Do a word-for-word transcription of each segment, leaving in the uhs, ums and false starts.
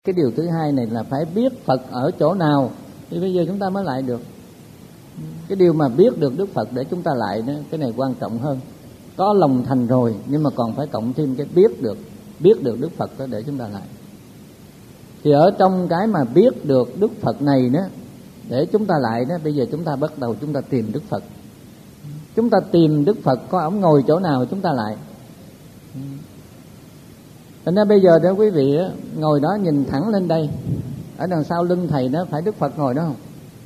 Cái điều thứ hai này là phải biết Phật ở chỗ nào thì bây giờ chúng ta mới lại được. Cái điều mà biết được Đức Phật để chúng ta lại đó, cái này quan trọng hơn. Có lòng thành rồi nhưng mà còn phải cộng thêm cái biết được, biết được Đức Phật đó để chúng ta lại. Thì ở trong cái mà biết được Đức Phật này đó để chúng ta lại đó, bây giờ chúng ta bắt đầu chúng ta tìm Đức Phật. Chúng ta tìm Đức Phật, có ổng ngồi chỗ nào chúng ta lại. Thành ra bây giờ đó quý vị đó, ngồi đó nhìn thẳng lên đây, ở đằng sau lưng thầy đó phải Đức Phật ngồi đó không?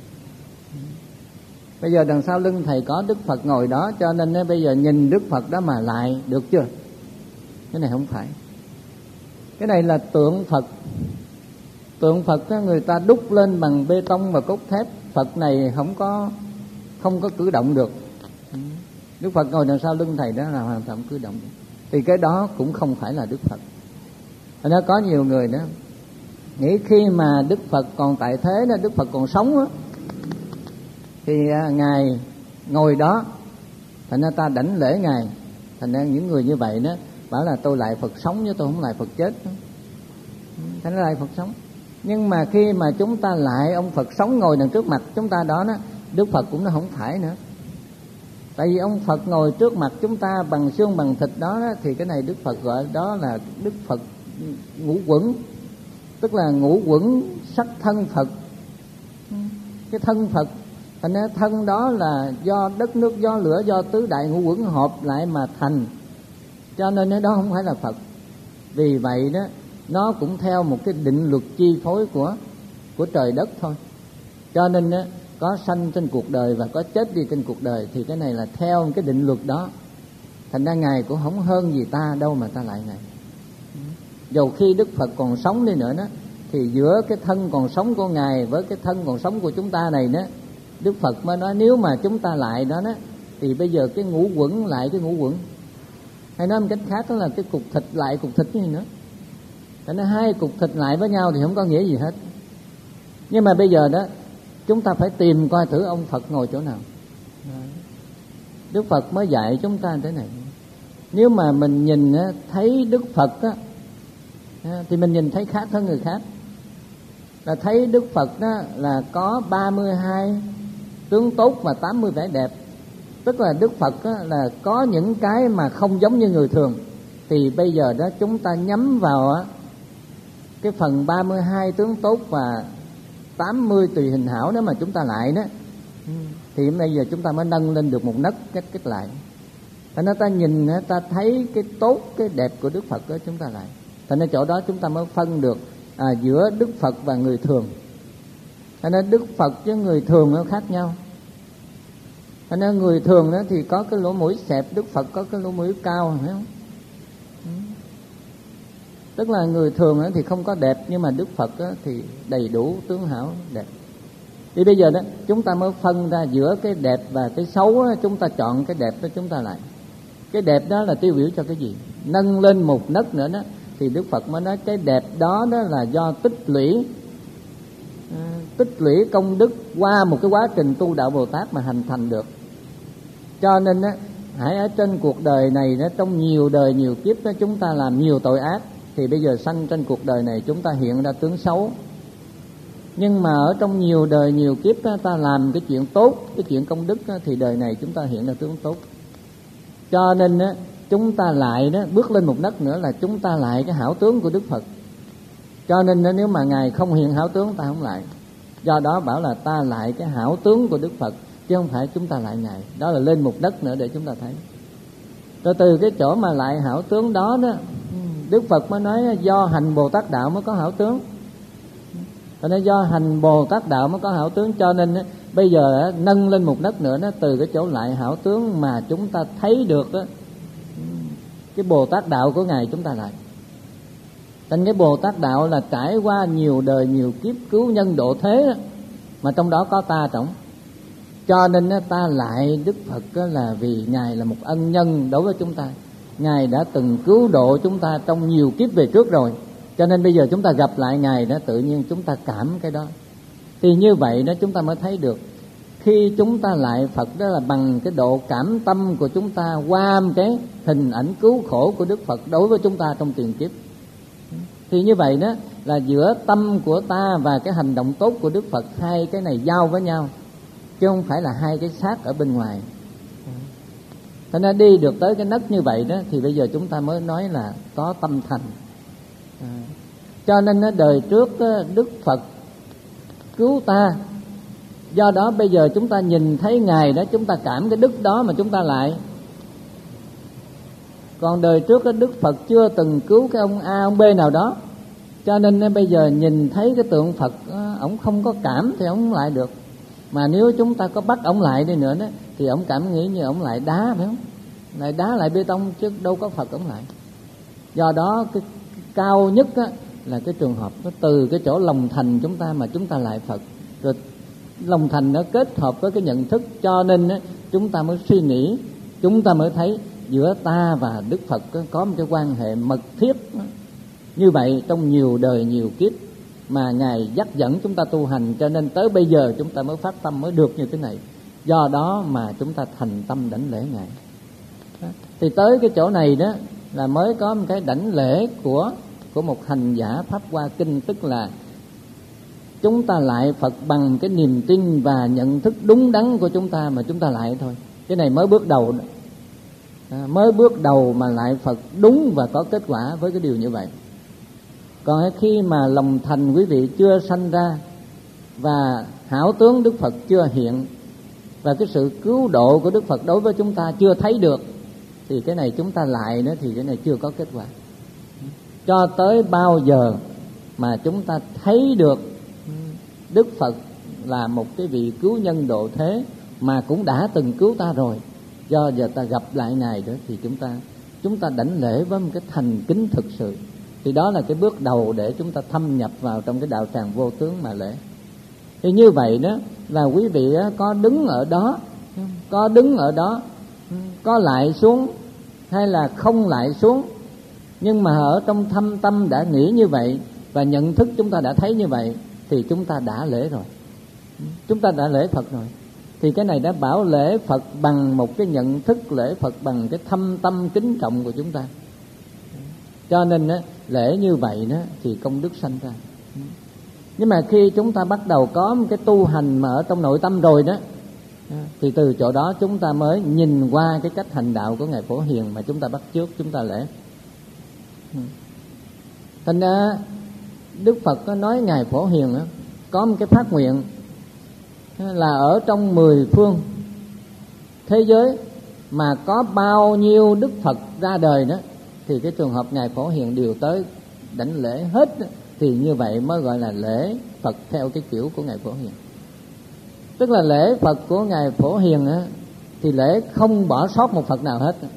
Bây giờ đằng sau lưng thầy có Đức Phật ngồi đó, cho nên đó, bây giờ nhìn Đức Phật đó mà lại được chưa? Cái này không phải. Cái này là tượng Phật. Tượng Phật đó, người ta đúc lên bằng bê tông và cốt thép. Phật này không có không có cử động được. Đức Phật ngồi đằng sau lưng thầy đó là hoàn toàn cử động được. Thì cái đó cũng không phải là Đức Phật. Nó có nhiều người đó nghĩ khi mà Đức Phật còn tại thế đó, Đức Phật còn sống đó, thì Ngài ngồi đó, thành ra ta đảnh lễ Ngài. Thành ra những người như vậy đó bảo là tôi lại Phật sống chứ tôi không lại Phật chết. Thành ra lại Phật sống. Nhưng mà khi mà chúng ta lại ông Phật sống ngồi đằng trước mặt chúng ta đó, đó Đức Phật cũng nó không phải nữa. Tại vì ông Phật ngồi trước mặt chúng ta bằng xương bằng thịt đó, đó thì cái này Đức Phật gọi đó là Đức Phật ngũ quẩn, tức là ngũ quẩn sắc thân Phật. Cái thân Phật, thành ra thân đó là do đất nước, do lửa, do tứ đại ngũ quẩn hợp lại mà thành, cho nên đó không phải là Phật. Vì vậy đó nó cũng theo một cái định luật chi phối của của trời đất thôi. Cho nên đó, có sanh trên cuộc đời và có chết đi trên cuộc đời, thì cái này là theo cái định luật đó. Thành ra Ngài cũng không hơn gì ta đâu mà ta lại Ngài. Dầu khi Đức Phật còn sống đi nữa đó, thì giữa cái thân còn sống của Ngài với cái thân còn sống của chúng ta này đó, Đức Phật mới nói nếu mà chúng ta lại đó đó, thì bây giờ cái ngũ quẩn lại cái ngũ quẩn, hay nói một cách khác đó là cái cục thịt lại cục thịt gì nữa. Thành ra hai cục thịt lại với nhau thì không có nghĩa gì hết. Nhưng mà bây giờ đó chúng ta phải tìm coi thử ông Phật ngồi chỗ nào. Đức Phật mới dạy chúng ta thế này. Nếu mà mình nhìn thấy Đức Phật á, thì mình nhìn thấy khác hơn người khác. Là thấy Đức Phật đó là có ba mươi hai tướng tốt và tám mươi vẻ đẹp. Tức là Đức Phật đó là có những cái mà không giống như người thường. Thì bây giờ đó chúng ta nhắm vào á, cái phần ba mươi hai tướng tốt và tám mươi tùy hình hảo đó mà chúng ta lại đó, thì bây giờ chúng ta mới nâng lên được một nấc cách cách lại. Thành ra ta nhìn, ta thấy cái tốt, cái đẹp của Đức Phật đó chúng ta lại. Thành ra chỗ đó chúng ta mới phân được à, giữa Đức Phật và người thường. Thành ra Đức Phật với người thường nó khác nhau. Thành ra người thường đó thì có cái lỗ mũi xẹp, Đức Phật có cái lỗ mũi cao, phải không? Tức là người thường đó thì không có đẹp, nhưng mà Đức Phật đó thì đầy đủ tướng hảo đẹp. Thì bây giờ đó chúng ta mới phân ra giữa cái đẹp và cái xấu đó, chúng ta chọn cái đẹp đó chúng ta lại. Cái đẹp đó là tiêu biểu cho cái gì? Nâng lên một nấc nữa đó thì Đức Phật mới nói cái đẹp đó đó là do tích lũy à, tích lũy công đức qua một cái quá trình tu đạo Bồ Tát mà hành thành được. Cho nên đó, hãy ở trên cuộc đời này đó, trong nhiều đời nhiều kiếp đó chúng ta làm nhiều tội ác, thì bây giờ sanh trên cuộc đời này chúng ta hiện ra tướng xấu. Nhưng mà ở trong nhiều đời nhiều kiếp đó, ta làm cái chuyện tốt, cái chuyện công đức đó, thì đời này chúng ta hiện ra tướng tốt. Cho nên đó, chúng ta lại đó bước lên một nấc nữa là chúng ta lại cái hảo tướng của Đức Phật. Cho nên đó, nếu mà Ngài không hiện hảo tướng ta không lại. Do đó bảo là ta lại cái hảo tướng của Đức Phật, chứ không phải chúng ta lại Ngài. Đó là lên một nấc nữa để chúng ta thấy. Rồi từ cái chỗ mà lại hảo tướng đó đó, Đức Phật mới nói do hành Bồ Tát đạo mới có hảo tướng. Cho nên do hành Bồ Tát đạo mới có hảo tướng. Cho nên bây giờ nâng lên một nấc nữa đó, từ cái chỗ lại hảo tướng mà chúng ta thấy được đó, cái Bồ Tát đạo của Ngài chúng ta lại. Thành cái Bồ Tát đạo là trải qua nhiều đời nhiều kiếp cứu nhân độ thế đó, mà trong đó có ta trọng. Cho nên ta lại Đức Phật là vì Ngài là một ân nhân đối với chúng ta. Ngài đã từng cứu độ chúng ta trong nhiều kiếp về trước rồi. Cho nên bây giờ chúng ta gặp lại Ngài đó, tự nhiên chúng ta cảm cái đó. Thì như vậy đó chúng ta mới thấy được, khi chúng ta lại Phật đó là bằng cái độ cảm tâm của chúng ta qua cái hình ảnh cứu khổ của Đức Phật đối với chúng ta trong tiền kiếp. Thì như vậy đó là giữa tâm của ta và cái hành động tốt của Đức Phật, hai cái này giao với nhau, chứ không phải là hai cái xác ở bên ngoài. Thế nên đi được tới cái nấc như vậy đó thì bây giờ chúng ta mới nói là có tâm thành. À, cho nên đó, đời trước đó, Đức Phật cứu ta, do đó bây giờ chúng ta nhìn thấy Ngài đó, chúng ta cảm cái đức đó mà chúng ta lại. Còn đời trước đó, Đức Phật chưa từng cứu cái ông A, ông B nào đó, cho nên bây giờ nhìn thấy cái tượng Phật ổng không có cảm thì ổng không lại được. Mà nếu chúng ta có bắt ổng lại đi nữa đó thì ổng cảm nghĩ như ổng lại đá, phải không? Lại đá lại bê tông chứ đâu có Phật ổng lại. Do đó cái cao nhất á, là cái trường hợp nó từ cái chỗ lòng thành chúng ta mà chúng ta lại Phật. Rồi lòng thành nó kết hợp với cái nhận thức, cho nên á, chúng ta mới suy nghĩ, chúng ta mới thấy giữa ta và Đức Phật có một cái quan hệ mật thiết như vậy trong nhiều đời nhiều kiếp mà Ngài dắt dẫn chúng ta tu hành, cho nên tới bây giờ chúng ta mới phát tâm mới được như thế này. Do đó mà chúng ta thành tâm đảnh lễ Ngài. Thì tới cái chỗ này đó là mới có một cái đảnh lễ của của một hành giả Pháp Hoa Kinh, tức là chúng ta lại Phật bằng cái niềm tin và nhận thức đúng đắn của chúng ta mà chúng ta lại thôi. Cái này mới bước đầu đó. À, mới bước đầu mà lại Phật đúng và có kết quả với cái điều như vậy. Còn khi mà lòng thành quý vị chưa sanh ra và hảo tướng Đức Phật chưa hiện và cái sự cứu độ của Đức Phật đối với chúng ta chưa thấy được thì cái này chúng ta lại nữa thì cái này chưa có kết quả. Cho tới bao giờ mà chúng ta thấy được Đức Phật là một cái vị cứu nhân độ thế mà cũng đã từng cứu ta rồi, do giờ ta gặp lại Ngài đó thì chúng ta chúng ta đảnh lễ với một cái thành kính thực sự. Thì đó là cái bước đầu để chúng ta thâm nhập vào trong cái đạo tràng vô tướng mà lễ. Thì như vậy đó là quý vị có đứng ở đó, có đứng ở đó, có lại xuống hay là không lại xuống, nhưng mà ở trong thâm tâm đã nghĩ như vậy và nhận thức chúng ta đã thấy như vậy thì chúng ta đã lễ rồi, chúng ta đã lễ Phật rồi. Thì cái này đã bảo lễ Phật bằng một cái nhận thức, lễ Phật bằng cái thâm tâm kính trọng của chúng ta. Cho nên á, lễ như vậy đó thì công đức sanh ra. Nhưng mà khi chúng ta bắt đầu có một cái tu hành mà ở trong nội tâm rồi đó, thì từ chỗ đó chúng ta mới nhìn qua cái cách hành đạo của Ngài Phổ Hiền mà chúng ta bắt chước, chúng ta lễ. Thành ra Đức Phật có nói Ngài Phổ Hiền đó, có một cái phát nguyện là ở trong mười phương thế giới mà có bao nhiêu Đức Phật ra đời đó thì cái trường hợp Ngài Phổ Hiền đều tới đảnh lễ hết đó. Thì như vậy mới gọi là lễ Phật theo cái kiểu của Ngài Phổ Hiền. Tức là lễ Phật của Ngài Phổ Hiền á, thì lễ không bỏ sót một Phật nào hết.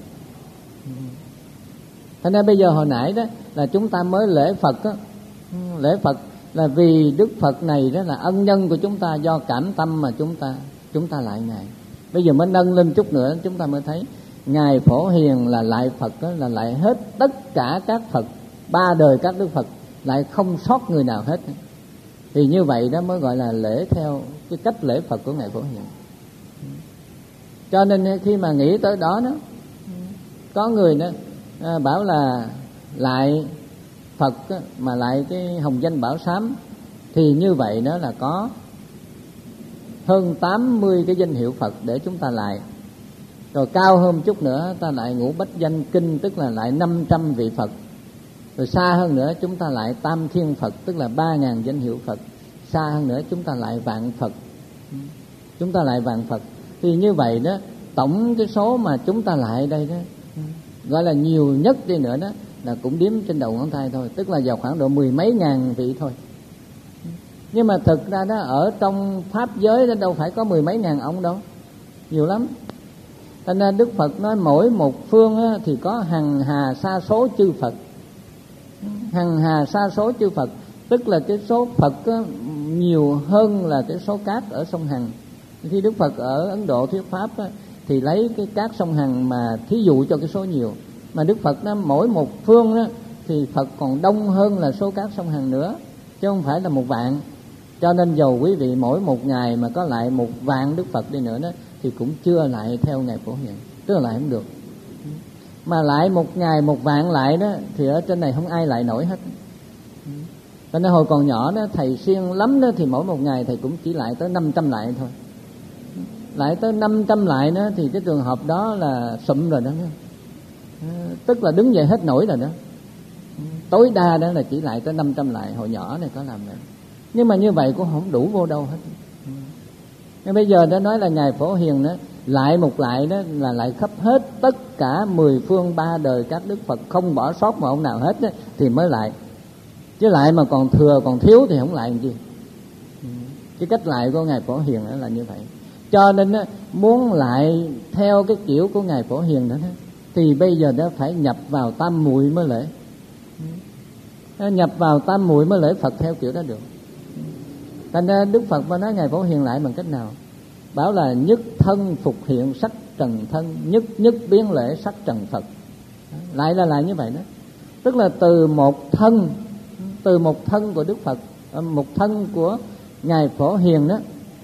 Thế nên bây giờ hồi nãy đó là chúng ta mới lễ Phật á. Lễ Phật là vì Đức Phật này đó là ân nhân của chúng ta, do cảm tâm mà chúng ta chúng ta lại Ngài. Bây giờ mới nâng lên chút nữa chúng ta mới thấy Ngài Phổ Hiền là lại Phật đó, là lại hết tất cả các Phật, ba đời các Đức Phật, lại không sót người nào hết. Thì như vậy đó mới gọi là lễ theo cái cách lễ Phật của Ngài Phổ Hiền. Cho nên khi mà nghĩ tới đó đó, có người đó à, bảo là lại Phật á, mà lại cái hồng danh bảo sám, thì như vậy đó là có hơn tám mươi cái danh hiệu Phật để chúng ta lại. Rồi cao hơn chút nữa ta lại ngũ bách danh kinh, tức là lại năm trăm vị Phật. Rồi xa hơn nữa chúng ta lại tam thiên Phật, tức là ba ngàn danh hiệu Phật. Xa hơn nữa chúng ta lại vạn Phật. Chúng ta lại vạn Phật. Thì như vậy đó, tổng cái số mà chúng ta lại đây đó, gọi là nhiều nhất đi nữa đó, là cũng đếm trên đầu ngón tay thôi, tức là vào khoảng độ mười mấy ngàn vị thôi. Nhưng mà thực ra đó, ở trong Pháp giới đó đâu phải có mười mấy ngàn ông đâu, nhiều lắm. Cho nên Đức Phật nói mỗi một phương á, thì có hằng hà sa số chư Phật. Hằng hà sa số chư Phật tức là cái số Phật á, nhiều hơn là cái số cát ở sông Hằng. Khi Đức Phật ở Ấn Độ thuyết pháp á, thì lấy cái cát sông Hằng mà thí dụ cho cái số nhiều. Mà Đức Phật đó, mỗi một phương đó, thì Phật còn đông hơn là số cát sông Hằng nữa, chứ không phải là một vạn. Cho nên dầu quý vị mỗi một ngày mà có lại một vạn Đức Phật đi nữa đó, thì cũng chưa lại theo Ngài Phổ Hiền, tức là lại không được. Mà lại một ngày một vạn lại đó thì ở trên này không ai lại nổi hết. Cho nên hồi còn nhỏ đó, thầy siêng lắm đó, thì mỗi một ngày thầy cũng chỉ lại tới năm trăm lại thôi. Lại tới năm trăm lại đó thì cái trường hợp đó là sụm rồi đó, tức là đứng dậy hết nổi rồi đó. Tối đa đó là chỉ lại tới năm trăm lại. Hồi nhỏ này có làm vậy, nhưng mà như vậy cũng không đủ vô đâu hết. Nhưng bây giờ đã nói là Ngài Phổ Hiền đó, lại một lại đó là lại khắp hết tất cả mười phương ba đời các đức Phật, không bỏ sót một ông nào hết đó, thì mới lại. Chứ lại mà còn thừa còn thiếu thì không lại làm gì. Cái cách lại của Ngài Phổ Hiền đó là như vậy. Cho nên đó, muốn lại theo cái kiểu của Ngài Phổ Hiền đó, đó thì bây giờ đó phải nhập vào tam muội mới lễ. Nhập vào tam muội mới lễ Phật theo kiểu đó được. Thành ra Đức Phật mà nói Ngài Phổ Hiền lại bằng cách nào? Bảo là nhất thân phục hiện sắc trần thân, nhất nhất biến lễ sắc trần Phật. Lại là lại như vậy đó. Tức là từ một thân, từ một thân của Đức Phật, một thân của Ngài Phổ Hiền đó,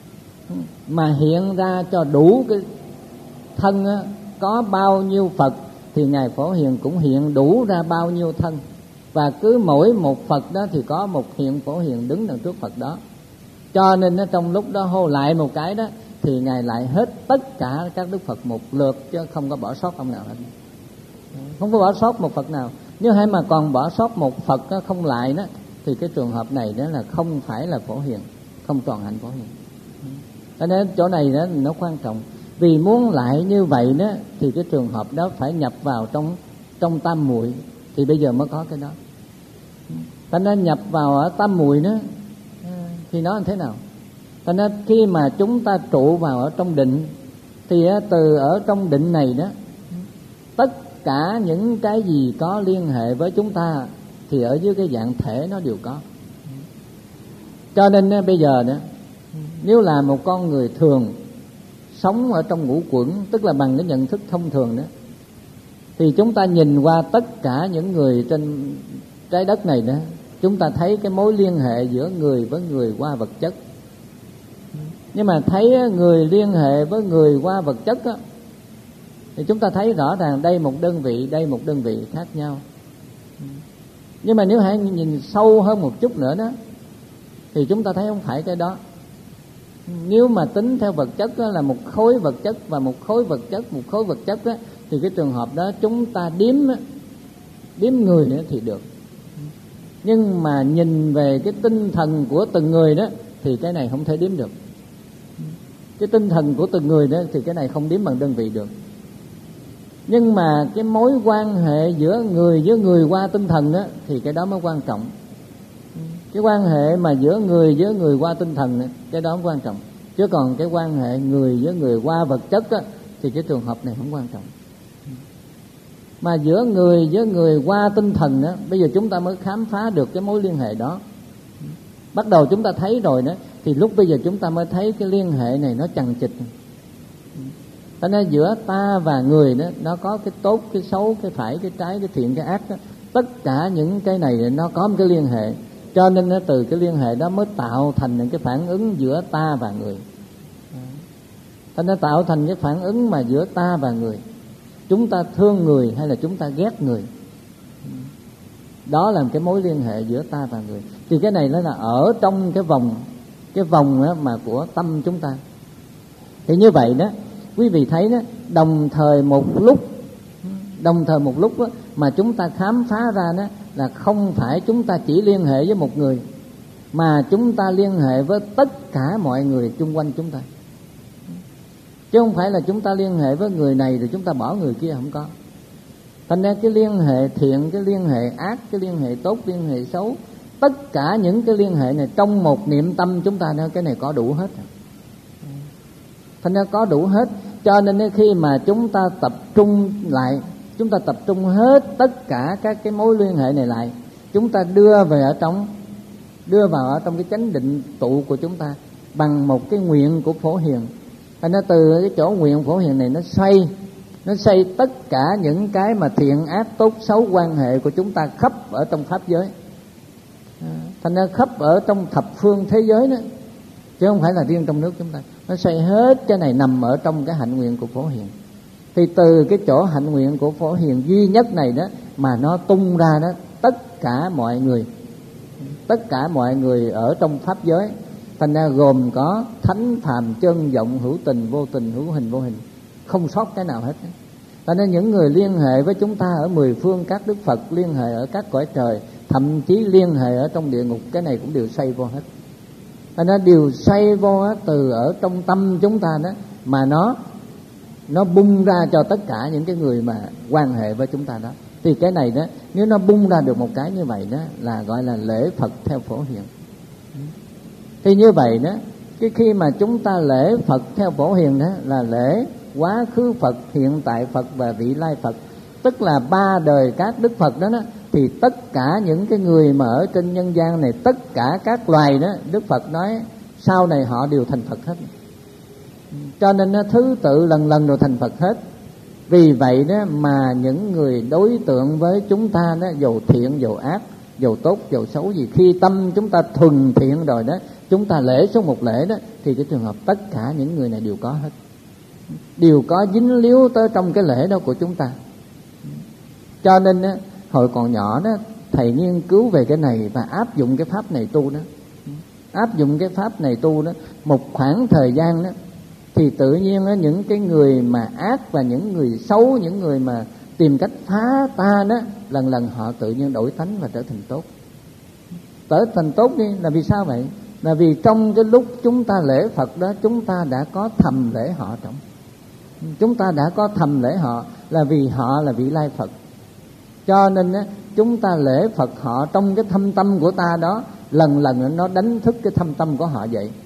mà hiện ra cho đủ cái thân đó, có bao nhiêu Phật thì Ngài Phổ Hiền cũng hiện đủ ra bao nhiêu thân. Và cứ mỗi một Phật đó thì có một hiện Phổ Hiền đứng đằng trước Phật đó. Cho nên nó trong lúc đó hô lại một cái đó thì Ngài lại hết tất cả các Đức Phật một lượt, chứ không có bỏ sót ông nào hết. Không có bỏ sót một Phật nào. Nếu hay mà còn bỏ sót một Phật đó, không lại đó, thì cái trường hợp này đó là không phải là Phổ Hiền, không toàn hạnh Phổ Hiền. Cho nên chỗ này đó nó quan trọng. Vì muốn lại như vậy đó thì cái trường hợp đó phải nhập vào trong trong tam muội, thì bây giờ mới có cái đó. Cho nên nhập vào ở tam muội đó thì nó làm thế nào? Cho nên khi mà chúng ta trụ vào ở trong định thì từ ở trong định này đó, tất cả những cái gì có liên hệ với chúng ta thì ở dưới cái dạng thể nó đều có. Cho nên bây giờ đó, nếu là một con người thường sống ở trong ngũ quẩn, tức là bằng cái nhận thức thông thường đó, thì chúng ta nhìn qua tất cả những người trên trái đất này đó, chúng ta thấy cái mối liên hệ giữa người với người qua vật chất. Nhưng mà thấy người liên hệ với người qua vật chất á, thì chúng ta thấy rõ ràng đây một đơn vị, đây một đơn vị khác nhau. Nhưng mà nếu hãy nhìn sâu hơn một chút nữa đó, thì chúng ta thấy không phải cái đó. Nếu mà tính theo vật chất đó, là một khối vật chất và một khối vật chất, một khối vật chất đó, thì cái trường hợp đó chúng ta đếm đếm người nữa thì được. Nhưng mà nhìn về cái tinh thần của từng người đó thì cái này không thể đếm được. Cái tinh thần của từng người đó thì cái này không đếm bằng đơn vị được. Nhưng mà cái mối quan hệ giữa người với người qua tinh thần đó thì cái đó mới quan trọng. Cái quan hệ mà giữa người với người qua tinh thần đó, cái đó quan trọng. Chứ còn cái quan hệ người với người qua vật chất đó, thì cái trường hợp này không quan trọng. Mà giữa người với người qua tinh thần đó, bây giờ chúng ta mới khám phá được cái mối liên hệ đó. Bắt đầu chúng ta thấy rồi đó, thì lúc bây giờ chúng ta mới thấy cái liên hệ này nó chằng chịt. Cho nên giữa ta và người đó, nó có cái tốt, cái xấu, cái phải, cái trái, cái thiện, cái ác đó. Tất cả những cái này nó có một cái liên hệ. Cho nên nó từ cái liên hệ đó mới tạo thành những cái phản ứng giữa ta và người. Cho nên tạo thành cái phản ứng mà giữa ta và người. Chúng ta thương người hay là chúng ta ghét người. Đó là cái mối liên hệ giữa ta và người. Thì cái này nó là ở trong cái vòng Cái vòng đó mà của tâm chúng ta. Thì như vậy đó, quý vị thấy đó, đồng thời một lúc Đồng thời một lúc đó, mà chúng ta khám phá ra đó là không phải chúng ta chỉ liên hệ với một người, mà chúng ta liên hệ với tất cả mọi người chung quanh chúng ta. Chứ không phải là chúng ta liên hệ với người này rồi chúng ta bỏ người kia, không có. Thành ra cái liên hệ thiện, cái liên hệ ác, cái liên hệ tốt, liên hệ xấu, tất cả những cái liên hệ này trong một niệm tâm chúng ta, cái này có đủ hết. Thành ra có đủ hết. Cho nên khi mà chúng ta tập trung lại, chúng ta tập trung hết tất cả các cái mối liên hệ này lại, chúng ta đưa về ở trong đưa vào ở trong cái chánh định tụ của chúng ta bằng một cái nguyện của Phổ Hiền. Thành ra từ cái chỗ nguyện Phổ Hiền này nó xoay nó xoay tất cả những cái mà thiện ác tốt xấu quan hệ của chúng ta khắp ở trong pháp giới. Thành ra khắp ở trong thập phương thế giới đó, chứ không phải là riêng trong nước chúng ta. Nó xoay hết cái này nằm ở trong cái hạnh nguyện của Phổ Hiền. Thì từ cái chỗ hạnh nguyện của Phổ Hiền duy nhất này đó mà nó tung ra đó tất cả mọi người, tất cả mọi người ở trong pháp giới. Thành ra gồm có thánh, phàm, chân, vọng, hữu tình, vô tình, hữu hình, vô hình, không sót cái nào hết. Thành ra những người liên hệ với chúng ta ở mười phương các đức Phật, liên hệ ở các cõi trời, thậm chí liên hệ ở trong địa ngục, cái này cũng đều xoay vô hết. Thành ra đều xoay vô hết, từ ở trong tâm chúng ta đó mà nó nó bung ra cho tất cả những cái người mà quan hệ với chúng ta đó. Thì cái này đó, nếu nó bung ra được một cái như vậy đó là gọi là lễ Phật theo Phổ Hiền. Thì như vậy đó, cái khi mà chúng ta lễ Phật theo Phổ Hiền đó là lễ quá khứ Phật, hiện tại Phật và vị lai Phật, tức là ba đời các đức Phật đó, đó thì tất cả những cái người mà ở trên nhân gian này, tất cả các loài đó, Đức Phật nói sau này họ đều thành Phật hết. Cho nên nó thứ tự lần lần đều thành Phật hết. Vì vậy đó mà những người đối tượng với chúng ta đó, dầu thiện dầu ác, dầu tốt dầu xấu gì, khi tâm chúng ta thuần thiện rồi đó, chúng ta lễ số một lễ đó, thì cái trường hợp tất cả những người này đều có hết, đều có dính líu tới trong cái lễ đó của chúng ta. Cho nên đó, hồi còn nhỏ đó, thầy nghiên cứu về cái này và áp dụng cái pháp này tu đó, áp dụng cái pháp này tu đó một khoảng thời gian đó, thì tự nhiên đó, những cái người mà ác và những người xấu, những người mà tìm cách phá ta đó, lần lần họ tự nhiên đổi tánh và trở thành tốt. Trở thành tốt đi là vì sao vậy? Là vì trong cái lúc chúng ta lễ Phật đó, chúng ta đã có thầm lễ họ trong. Chúng ta đã có thầm lễ họ là vì họ là vị lai Phật. Cho nên á, chúng ta lễ Phật họ trong cái thâm tâm của ta đó, lần lần nó đánh thức cái thâm tâm của họ vậy.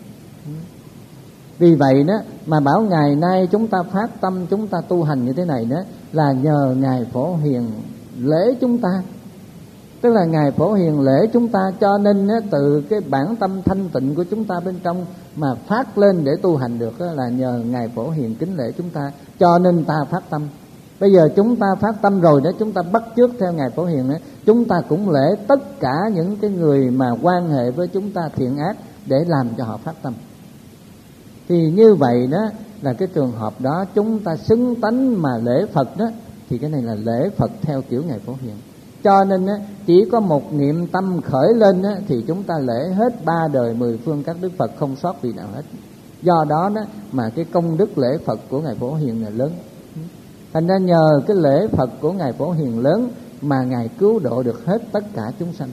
Vì vậy đó mà bảo ngày nay chúng ta phát tâm, chúng ta tu hành như thế này đó là nhờ Ngài Phổ Hiền lễ chúng ta. Tức là Ngài Phổ Hiền lễ chúng ta, cho nên đó, từ cái bản tâm thanh tịnh của chúng ta bên trong mà phát lên để tu hành được đó, là nhờ Ngài Phổ Hiền kính lễ chúng ta, cho nên ta phát tâm. Bây giờ chúng ta phát tâm rồi đó, chúng ta bắt chước theo Ngài Phổ Hiền đó, chúng ta cũng lễ tất cả những cái người mà quan hệ với chúng ta thiện ác để làm cho họ phát tâm. Thì như vậy đó là cái trường hợp đó chúng ta xứng tánh mà lễ Phật đó, thì cái này là lễ Phật theo kiểu Ngài Phổ Hiền. Cho nên á, chỉ có một niệm tâm khởi lên á, thì chúng ta lễ hết ba đời mười phương các đức Phật, không sót vị nào hết. Do đó đó mà cái công đức lễ Phật của Ngài Phổ Hiền là lớn. Thành ra nhờ cái lễ Phật của Ngài Phổ Hiền lớn mà Ngài cứu độ được hết tất cả chúng sanh.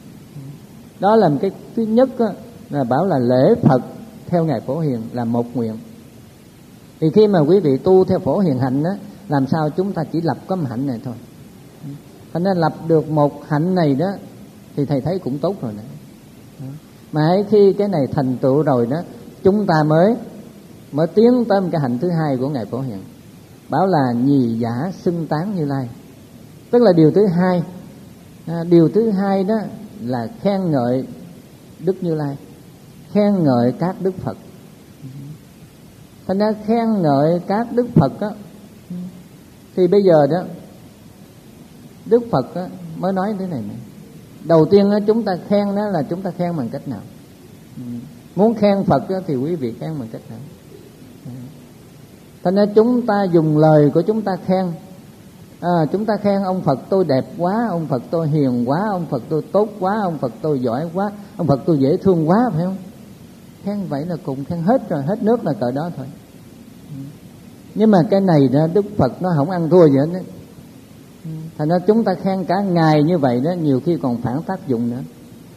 Đó là một cái thứ nhất á, là bảo là lễ Phật theo Ngài Phổ Hiền là một nguyện. Thì khi mà quý vị tu theo Phổ Hiền hạnh á, làm sao chúng ta chỉ lập có một hạnh này thôi. Thành nên lập được một hạnh này đó thì thầy thấy cũng tốt rồi nè. Mà khi cái này thành tựu rồi đó, chúng ta mới mới tiến tới một cái hạnh thứ hai của Ngài Phổ Hiền, bảo là nhì giả xưng tán Như Lai. Tức là điều thứ hai, à, điều thứ hai đó là khen ngợi Đức Như Lai, khen ngợi các đức Phật. Thành ra khen ngợi các đức Phật đó, thì bây giờ đó Đức Phật đó mới nói thế này này. Đầu tiên đó, chúng ta khen đó là chúng ta khen bằng cách nào? Muốn khen Phật đó, thì quý vị khen bằng cách nào? Thành ra chúng ta dùng lời của chúng ta khen. À, chúng ta khen ông Phật tôi đẹp quá, ông Phật tôi hiền quá, ông Phật tôi tốt quá, ông Phật tôi giỏi quá, ông Phật tôi dễ thương quá, phải không? Khen vậy là cùng khen hết rồi, hết nước là cỡ đó thôi. Nhưng mà cái này đó, Đức Phật nó không ăn thua gì hết đó. Thành ra chúng ta khen cả ngày như vậy đó, nhiều khi còn phản tác dụng nữa.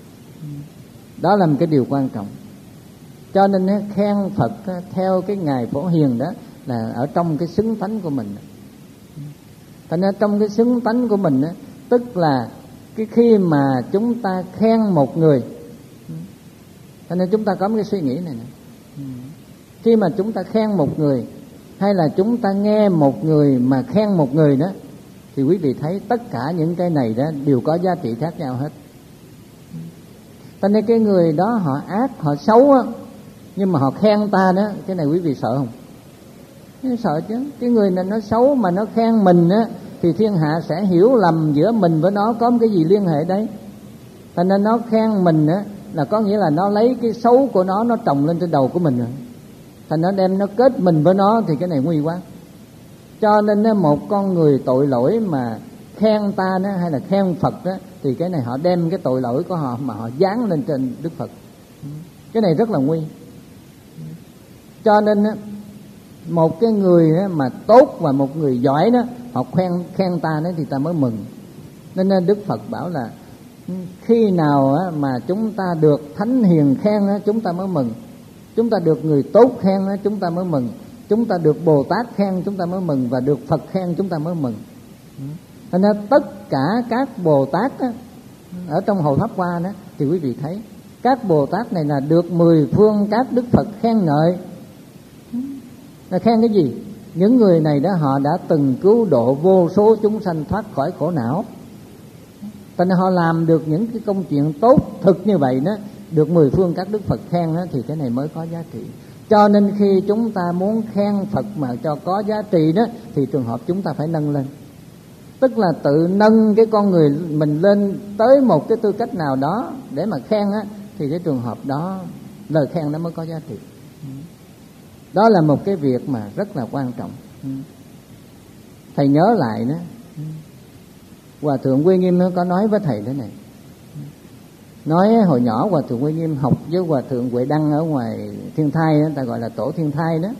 Đó là một cái điều quan trọng. Cho nên khen Phật theo cái Ngài Phổ Hiền đó là ở trong cái xứng tánh của mình. Thành ra trong cái xứng tánh của mình đó, tức là cái khi mà chúng ta khen một người, thành ra chúng ta có một cái suy nghĩ này nè. Khi mà chúng ta khen một người, hay là chúng ta nghe một người mà khen một người đó, thì quý vị thấy tất cả những cái này đó đều có giá trị khác nhau hết. Cho nên cái người đó họ ác, họ xấu á, nhưng mà họ khen ta đó, cái này quý vị sợ không? Sợ chứ. Cái người này nó xấu mà nó khen mình á, thì thiên hạ sẽ hiểu lầm giữa mình với nó có một cái gì liên hệ đấy. Cho nên nó khen mình á là có nghĩa là nó lấy cái xấu của nó, nó trồng lên trên đầu của mình rồi. Thành nó đem nó kết mình với nó, thì cái này nguy quá. Cho nên một con người tội lỗi mà khen ta đó hay là khen Phật đó, thì cái này họ đem cái tội lỗi của họ mà họ dán lên trên Đức Phật. Cái này rất là nguy. Cho nên đó, một cái người đó mà tốt và một người giỏi đó, họ khen khen ta đó thì ta mới mừng. Nên Đức Phật bảo là khi nào mà chúng ta được thánh hiền khen chúng ta mới mừng, chúng ta được người tốt khen chúng ta mới mừng, chúng ta được Bồ Tát khen chúng ta mới mừng, và được Phật khen chúng ta mới mừng. Nên tất cả các Bồ Tát ở trong Hội Pháp Hoa đó, thì quý vị thấy các Bồ Tát này là được mười phương các Đức Phật khen ngợi. Là khen cái gì? Những người này đó họ đã từng cứu độ vô số chúng sanh thoát khỏi khổ não. Nên họ làm được những cái công chuyện tốt thực như vậy đó, được mười phương các Đức Phật khen đó, thì cái này mới có giá trị. Cho nên khi chúng ta muốn khen Phật mà cho có giá trị đó, thì trường hợp chúng ta phải nâng lên. Tức là tự nâng cái con người mình lên tới một cái tư cách nào đó để mà khen á, thì cái trường hợp đó lời khen nó mới có giá trị. Đó là một cái việc mà rất là quan trọng. Thầy nhớ lại đó, Hòa Thượng Quy Nghiêm có nói với thầy thế này. Nói hồi nhỏ Hòa Thượng Quy Nghiêm học với Hòa Thượng Huệ Đăng ở ngoài Thiên Thai đó, ta gọi là tổ Thiên Thai đó.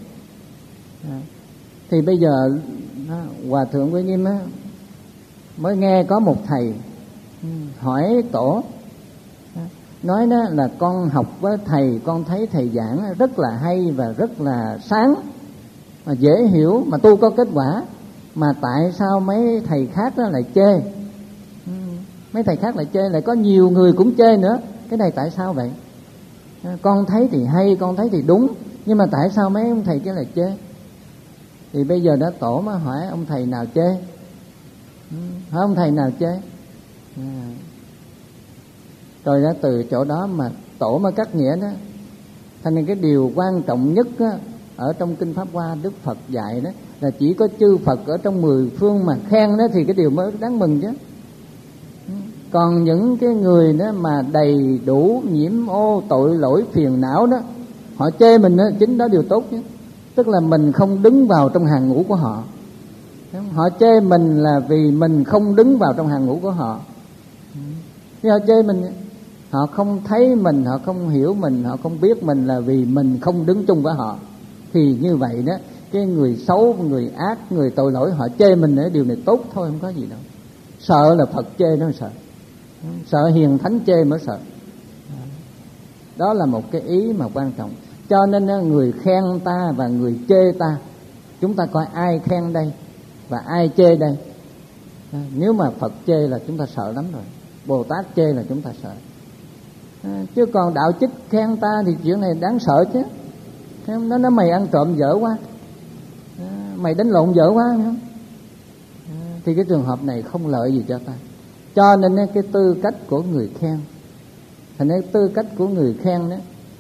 Thì bây giờ Hòa Thượng Quy Nghiêm đó, mới nghe có một thầy hỏi tổ, nói đó là con học với thầy, con thấy thầy giảng rất là hay và rất là sáng, mà dễ hiểu, mà tu có kết quả, mà tại sao mấy thầy khác đó lại chê? Mấy thầy khác lại chê, lại có nhiều người cũng chê nữa. Cái này tại sao vậy? Con thấy thì hay, con thấy thì đúng, nhưng mà tại sao mấy ông thầy kia lại chê? Thì bây giờ đó tổ mới hỏi ông thầy nào chê, hỏi ông thầy nào chê. À. Rồi đó từ chỗ đó mà tổ mới cắt nghĩa đó. Thành nên cái điều quan trọng nhất đó, ở trong Kinh Pháp Hoa Đức Phật dạy đó, là chỉ có chư Phật ở trong mười phương mà khen đó, thì cái điều mới đáng mừng chứ. Còn những cái người đó mà đầy đủ nhiễm ô tội lỗi phiền não đó, họ chê mình đó, chính đó điều tốt chứ. Tức là mình không đứng vào trong hàng ngũ của họ. Họ chê mình là vì mình không đứng vào trong hàng ngũ của họ. Khi họ chê mình, họ không thấy mình, họ không hiểu mình, họ không biết mình là vì mình không đứng chung với họ. Thì như vậy đó, cái người xấu, người ác, người tội lỗi họ chê mình là điều này tốt thôi, không có gì đâu. Sợ là Phật chê nó sợ, sợ hiền thánh chê mới sợ. Đó là một cái ý mà quan trọng. Cho nên người khen ta và người chê ta, chúng ta coi ai khen đây và ai chê đây. Nếu mà Phật chê là chúng ta sợ lắm rồi, Bồ Tát chê là chúng ta sợ. À, chứ còn đạo chích khen ta thì chuyện này đáng sợ chứ. Nó nói mày ăn trộm dở quá, à, mày đánh lộn dở quá, à, thì cái trường hợp này không lợi gì cho ta. Cho nên cái tư cách của người khen, thành cái tư cách của người khen đó,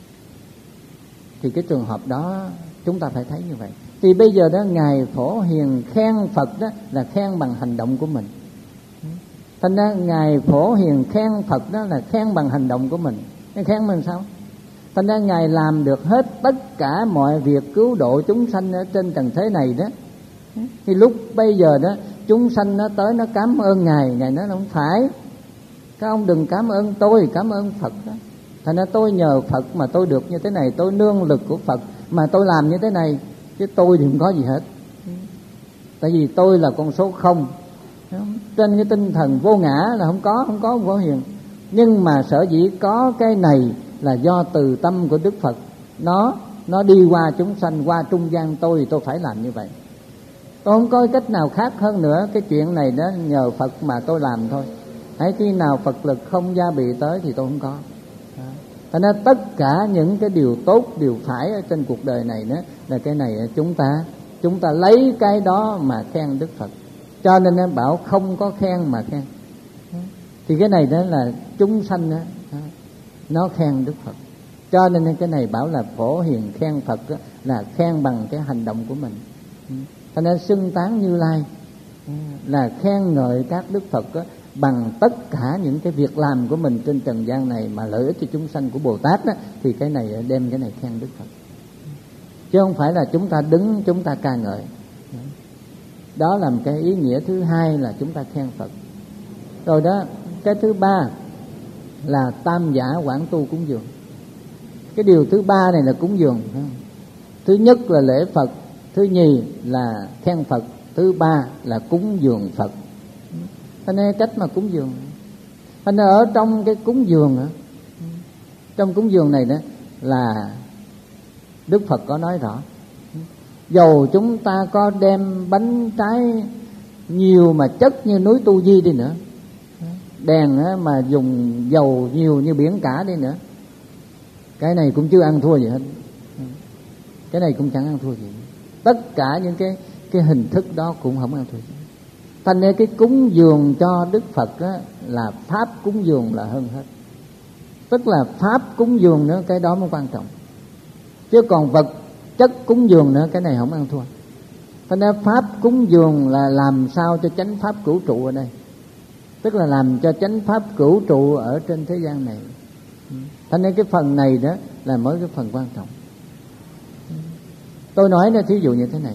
thì cái trường hợp đó chúng ta phải thấy như vậy. Thì bây giờ đó Ngài Phổ Hiền khen Phật đó là khen bằng hành động của mình. Thành ra Ngài Phổ Hiền khen Phật đó là khen bằng hành động của mình. Cái khen mình sao? Thành ra Ngài làm được hết tất cả mọi việc cứu độ chúng sanh ở trên trần thế này đó. Thì lúc bây giờ đó chúng sanh nó tới nó cảm ơn Ngài, Ngài nói không phải, các ông đừng cảm ơn tôi, cảm ơn Phật đó. Thành ra tôi nhờ Phật mà tôi được như thế này, tôi nương lực của Phật mà tôi làm như thế này, chứ tôi thì không có gì hết. Tại vì tôi là con số không, trên cái tinh thần vô ngã là không có, không có Phổ Hiền. Nhưng mà sở dĩ có cái này là do từ tâm của Đức Phật, nó nó đi qua chúng sanh, qua trung gian tôi, thì tôi phải làm như vậy. Tôi không có cách nào khác hơn nữa. Cái chuyện này đó nhờ Phật mà tôi làm thôi. Hãy khi nào Phật lực không gia bị tới thì tôi không có. Thành ra tất cả những cái điều tốt, điều phải ở trên cuộc đời này đó, là cái này chúng ta chúng ta lấy cái đó mà khen Đức Phật. Cho nên em bảo không có khen mà khen. Thì cái này đó là chúng sanh đó, nó khen Đức Phật. Cho nên cái này bảo là Phổ Hiền khen Phật đó, là khen bằng cái hành động của mình. Cho nên xưng tán Như Lai là khen ngợi các Đức Phật đó, bằng tất cả những cái việc làm của mình trên trần gian này mà lợi ích cho chúng sanh của Bồ Tát đó, thì cái này đem cái này khen Đức Phật. Chứ không phải là chúng ta đứng chúng ta ca ngợi. Đó là một cái ý nghĩa thứ hai là chúng ta khen Phật. Rồi đó, cái thứ ba là tam giả quảng tu cúng dường. Cái điều thứ ba này là cúng dường. Thứ nhất là lễ Phật, thứ nhì là khen Phật, thứ ba là cúng dường Phật. Thế nên cách mà cúng dường, thế nên ở trong cái cúng dường nữa, trong cúng dường này đó là Đức Phật có nói rõ, dầu chúng ta có đem bánh trái nhiều mà chất như núi Tu Di đi nữa, đèn mà dùng dầu nhiều như biển cả đi nữa, cái này cũng chưa ăn thua gì hết. Cái này cũng chẳng ăn thua gì. Tất cả những cái cái hình thức đó cũng không ăn thua gì. Thành ra cái cúng dường cho Đức Phật á, là pháp cúng dường là hơn hết. Tức là pháp cúng dường nữa, cái đó mới quan trọng. Chứ còn vật chất cúng dường nữa, cái này không ăn thua. Thành ra pháp cúng dường là làm sao cho chánh pháp cửu trụ ở đây. Tức là làm cho chánh pháp cửu trụ ở trên thế gian này. Thành ra cái phần này đó là mới cái phần quan trọng. Tôi nói là thí dụ như thế này.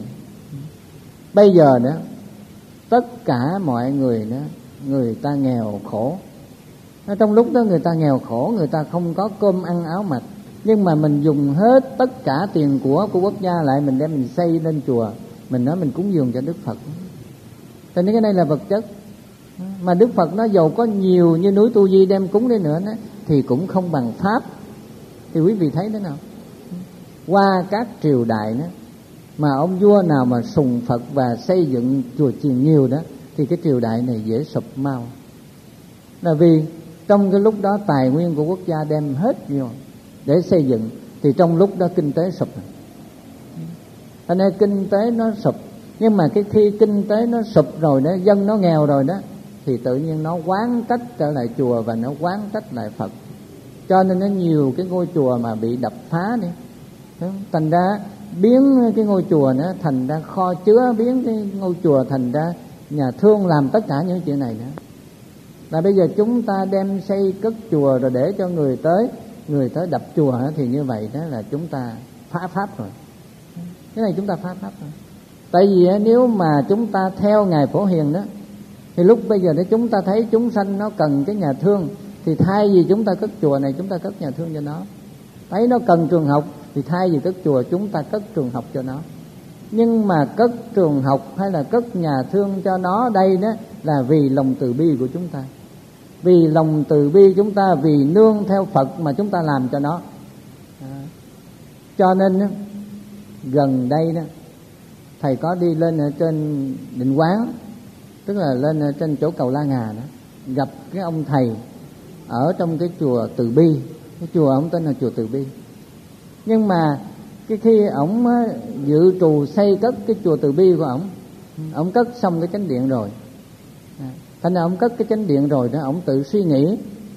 Bây giờ đó, tất cả mọi người đó, người ta nghèo khổ. Trong lúc đó người ta nghèo khổ, người ta không có cơm ăn áo mặc, nhưng mà mình dùng hết tất cả tiền của của quốc gia lại, mình đem mình xây lên chùa, mình nói mình cúng dường cho Đức Phật. Cho nên cái này là vật chất. Mà Đức Phật nó dầu có nhiều như núi Tu Di đem cúng đi nữa đó, thì cũng không bằng pháp. Thì quý vị thấy thế nào? Qua các triều đại đó, mà ông vua nào mà sùng Phật và xây dựng chùa chiền nhiều đó, thì cái triều đại này dễ sụp mau. Là vì trong cái lúc đó tài nguyên của quốc gia đem hết vô để xây dựng, thì trong lúc đó kinh tế sụp. Cho nên kinh tế nó sụp. Nhưng mà cái khi kinh tế nó sụp rồi đó, dân nó nghèo rồi đó, thì tự nhiên nó oán trách trở lại chùa và nó oán trách lại Phật. Cho nên nó nhiều cái ngôi chùa mà bị đập phá đi. Thành ra biến cái ngôi chùa nữa thành ra kho chứa, biến cái ngôi chùa thành ra nhà thương, làm tất cả những chuyện này nữa. Là bây giờ chúng ta đem xây cất chùa rồi để cho người tới, người tới đập chùa, thì như vậy đó là chúng ta phá pháp rồi. Cái này chúng ta phá pháp rồi. Tại vì nếu mà chúng ta theo Ngài Phổ Hiền đó, thì lúc bây giờ để chúng ta thấy chúng sanh nó cần cái nhà thương, thì thay vì chúng ta cất chùa này, chúng ta cất nhà thương cho nó. Thấy nó cần trường học, thì thay vì cất chùa, chúng ta cất trường học cho nó. Nhưng mà cất trường học hay là cất nhà thương cho nó đây đó là vì lòng từ bi của chúng ta. Vì lòng từ bi chúng ta, vì nương theo Phật mà chúng ta làm cho nó. À, cho nên đó, gần đây đó, thầy có đi lên ở trên Định Quán, tức là lên ở trên chỗ cầu La Ngà đó, gặp cái ông thầy ở trong cái chùa Từ Bi. Cái chùa ông tên là chùa Từ Bi. Nhưng mà cái khi ổng dự trù xây cất cái chùa Từ Bi của ổng, ổng cất xong cái chánh điện rồi, thành ra ổng cất cái chánh điện rồi đó, ổng tự suy nghĩ,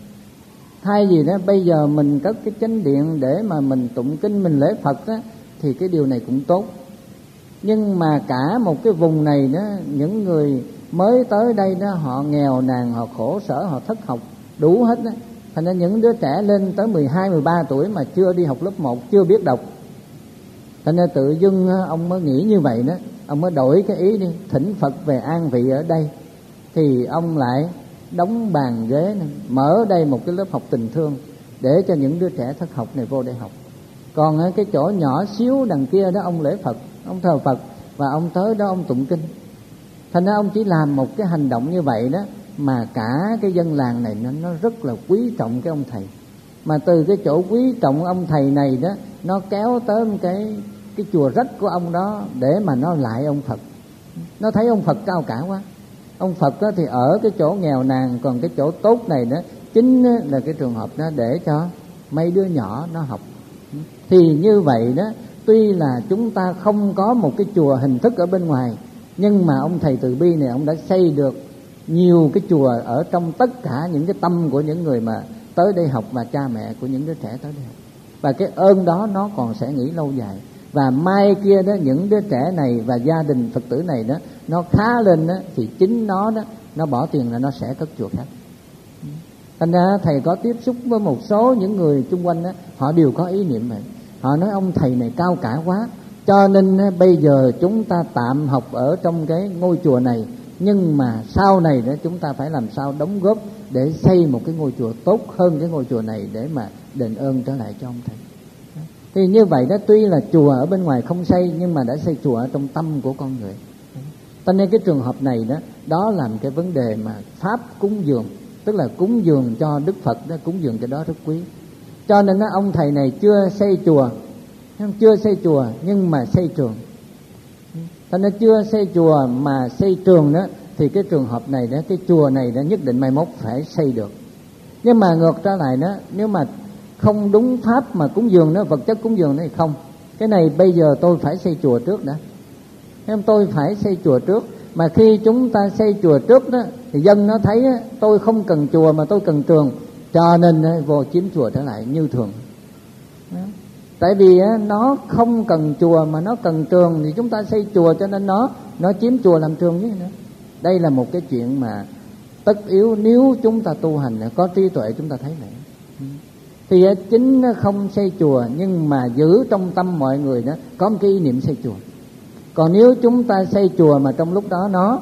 thay vì đó bây giờ mình cất cái chánh điện để mà mình tụng kinh, mình lễ Phật đó, thì cái điều này cũng tốt. Nhưng mà cả một cái vùng này đó, những người mới tới đây đó, họ nghèo nàn, họ khổ sở, họ thất học đủ hết đó. Thành ra những đứa trẻ lên tới mười hai, mười ba tuổi mà chưa đi học lớp một, chưa biết đọc. Thành ra tự dưng ông mới nghĩ như vậy đó, ông mới đổi cái ý đi, thỉnh Phật về an vị ở đây. Thì ông lại đóng bàn ghế này, mở đây một cái lớp học tình thương để cho những đứa trẻ thất học này vô đây học. Còn cái chỗ nhỏ xíu đằng kia đó, ông lễ Phật, ông thờ Phật, và ông tới đó ông tụng kinh. Thành ra ông chỉ làm một cái hành động như vậy đó, mà cả cái dân làng này nó, nó rất là quý trọng cái ông thầy. Mà từ cái chỗ quý trọng ông thầy này đó, nó kéo tới cái, cái chùa rách của ông đó để mà nó lại ông Phật. Nó thấy ông Phật cao cả quá. Ông Phật đó thì ở cái chỗ nghèo nàn, còn cái chỗ tốt này đó chính là cái trường hợp đó để cho mấy đứa nhỏ nó học. Thì như vậy đó, tuy là chúng ta không có một cái chùa hình thức ở bên ngoài, nhưng mà ông thầy Từ Bi này ông đã xây được nhiều cái chùa ở trong tất cả những cái tâm của những người mà tới đây học, và cha mẹ của những đứa trẻ tới đây học. Và cái ơn đó nó còn sẽ nghĩ lâu dài. Và mai kia đó, những đứa trẻ này và gia đình Phật tử này đó, nó khá lên đó, thì chính nó đó, nó bỏ tiền là nó sẽ cất chùa khác. Thành ra thầy có tiếp xúc với một số những người chung quanh đó, họ đều có ý niệm này. Họ nói ông thầy này cao cả quá, Cho nên bây giờ chúng ta tạm học ở trong cái ngôi chùa này, nhưng mà sau này nữa chúng ta phải làm sao đóng góp để xây một cái ngôi chùa tốt hơn cái ngôi chùa này để mà đền ơn trở lại cho ông thầy. Thì như vậy đó, tuy là chùa ở bên ngoài không xây nhưng mà đã xây chùa ở trong tâm của con người. Cho nên cái trường hợp này đó, đó là một cái vấn đề mà pháp cúng dường, tức là cúng dường cho Đức Phật đó, cúng dường cái đó rất quý. Cho nên đó, ông thầy này chưa xây chùa, chưa xây chùa nhưng mà xây trường. Cho nên chưa xây chùa mà xây trường đó, thì cái trường hợp này đó, cái chùa này đó nhất định mai mốt phải xây được. Nhưng mà ngược trở lại đó, nếu mà không đúng pháp mà cúng dường đó, vật chất cúng dường này không, cái này bây giờ tôi phải xây chùa trước đã. Nên tôi phải xây chùa trước. Mà khi chúng ta xây chùa trước đó, thì dân nó thấy đó, tôi không cần chùa mà tôi cần trường, cho nên đó, vô chiếm chùa trở lại như thường đó. Tại vì đó, nó không cần chùa mà nó cần trường, thì chúng ta xây chùa cho nên nó nó chiếm chùa làm trường với nữa. Đây là một cái chuyện mà tất yếu nếu chúng ta tu hành có trí tuệ, chúng ta thấy này. Thì chính nó không xây chùa nhưng mà giữ trong tâm mọi người đó có một cái ý niệm xây chùa. Còn nếu chúng ta xây chùa mà trong lúc đó nó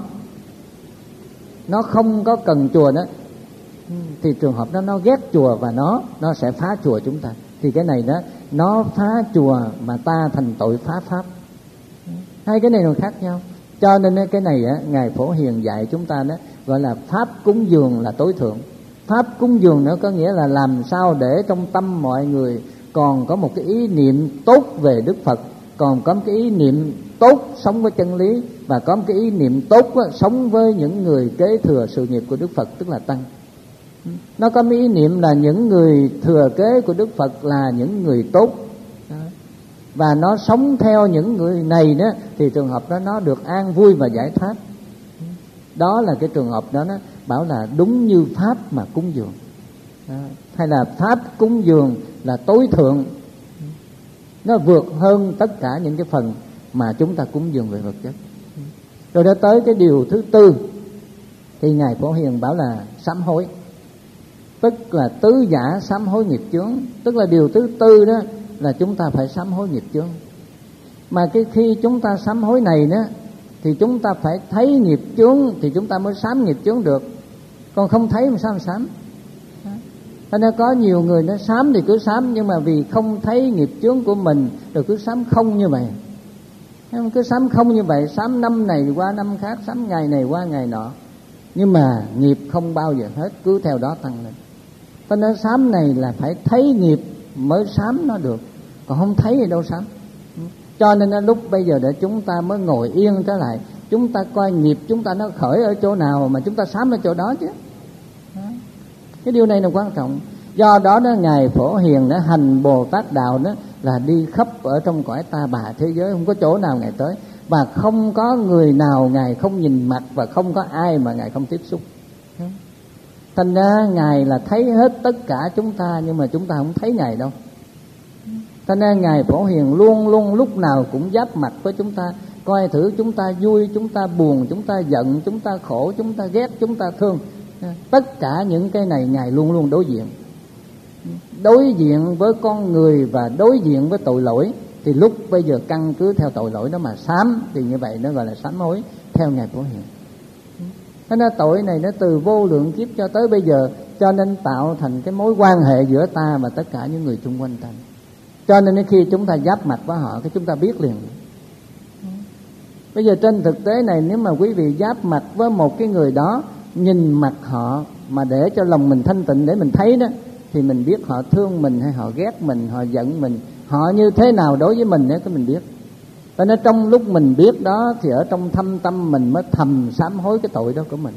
nó không có cần chùa đó, thì trường hợp đó nó ghét chùa và nó nó sẽ phá chùa chúng ta. Thì cái này đó, nó phá chùa mà ta thành tội phá pháp. Hai cái này nó khác nhau. Cho nên cái này á, Ngài Phổ Hiền dạy chúng ta đó gọi là pháp cúng dường là tối thượng. Pháp cúng dường nữa có nghĩa là làm sao để trong tâm mọi người còn có một cái ý niệm tốt về Đức Phật, còn có một cái ý niệm tốt sống với chân lý, và có một cái ý niệm tốt đó, sống với những người kế thừa sự nghiệp của Đức Phật, tức là tăng. Nó có một ý niệm là những người thừa kế của Đức Phật là những người tốt, và nó sống theo những người này đó, thì trường hợp đó nó được an vui và giải thoát. Đó là cái trường hợp đó nó bảo là đúng như pháp mà cúng dường đó. Hay là pháp cúng dường là tối thượng, nó vượt hơn tất cả những cái phần mà chúng ta cúng dường về vật chất. Rồi đã tới cái điều thứ tư, thì Ngài Phổ Hiền bảo là sám hối, tức là tứ giả sám hối nghiệp chướng. Tức là điều thứ tư đó là chúng ta phải sám hối nghiệp chướng. Mà cái khi chúng ta sám hối này đó, thì chúng ta phải thấy nghiệp chướng thì chúng ta mới sám nghiệp chướng được. Còn không thấy mà sao mà sám. Cho nên có nhiều người nó sám thì cứ sám, nhưng mà vì không thấy nghiệp chướng của mình rồi cứ sám không như vậy. Cứ sám không như vậy, sám năm này qua năm khác, sám ngày này qua ngày nọ, nhưng mà nghiệp không bao giờ hết, cứ theo đó tăng lên. Cho nên sám này là phải thấy nghiệp mới sám nó được, còn không thấy thì đâu sám. Cho nên lúc bây giờ để chúng ta mới ngồi yên trở lại, chúng ta coi nghiệp chúng ta nó khởi ở chỗ nào mà chúng ta sám ở chỗ đó chứ. Cái điều này là quan trọng. Do đó đó Ngài Phổ Hiền đã hành Bồ Tát đạo đó là đi khắp ở trong cõi ta bà thế giới, không có chỗ nào Ngài tới, và không có người nào Ngài không nhìn mặt, và không có ai mà Ngài không tiếp xúc. Thành ra Ngài là thấy hết tất cả chúng ta, nhưng mà chúng ta không thấy Ngài đâu. Thành ra Ngài Phổ Hiền luôn luôn lúc nào cũng giáp mặt với chúng ta, coi thử chúng ta vui, chúng ta buồn, chúng ta giận, chúng ta khổ, chúng ta ghét, chúng ta thương. Tất cả những cái này Ngài luôn luôn đối diện. Đối diện với con người và đối diện với tội lỗi. Thì lúc bây giờ căn cứ theo tội lỗi đó mà sám, thì như vậy nó gọi là sám hối theo Ngài Phổ Hiền. Thế nên tội này nó từ vô lượng kiếp cho tới bây giờ, cho nên tạo thành cái mối quan hệ giữa ta và tất cả những người xung quanh ta. Cho nên khi chúng ta giáp mặt với họ, cái chúng ta biết liền. Bây giờ trên thực tế này, nếu mà quý vị giáp mặt với một cái người đó, nhìn mặt họ mà để cho lòng mình thanh tịnh để mình thấy đó, thì mình biết họ thương mình hay họ ghét mình, họ giận mình, họ như thế nào đối với mình đó, cái mình biết. Cho nên trong lúc mình biết đó, thì ở trong thâm tâm mình mới thầm sám hối cái tội đó của mình.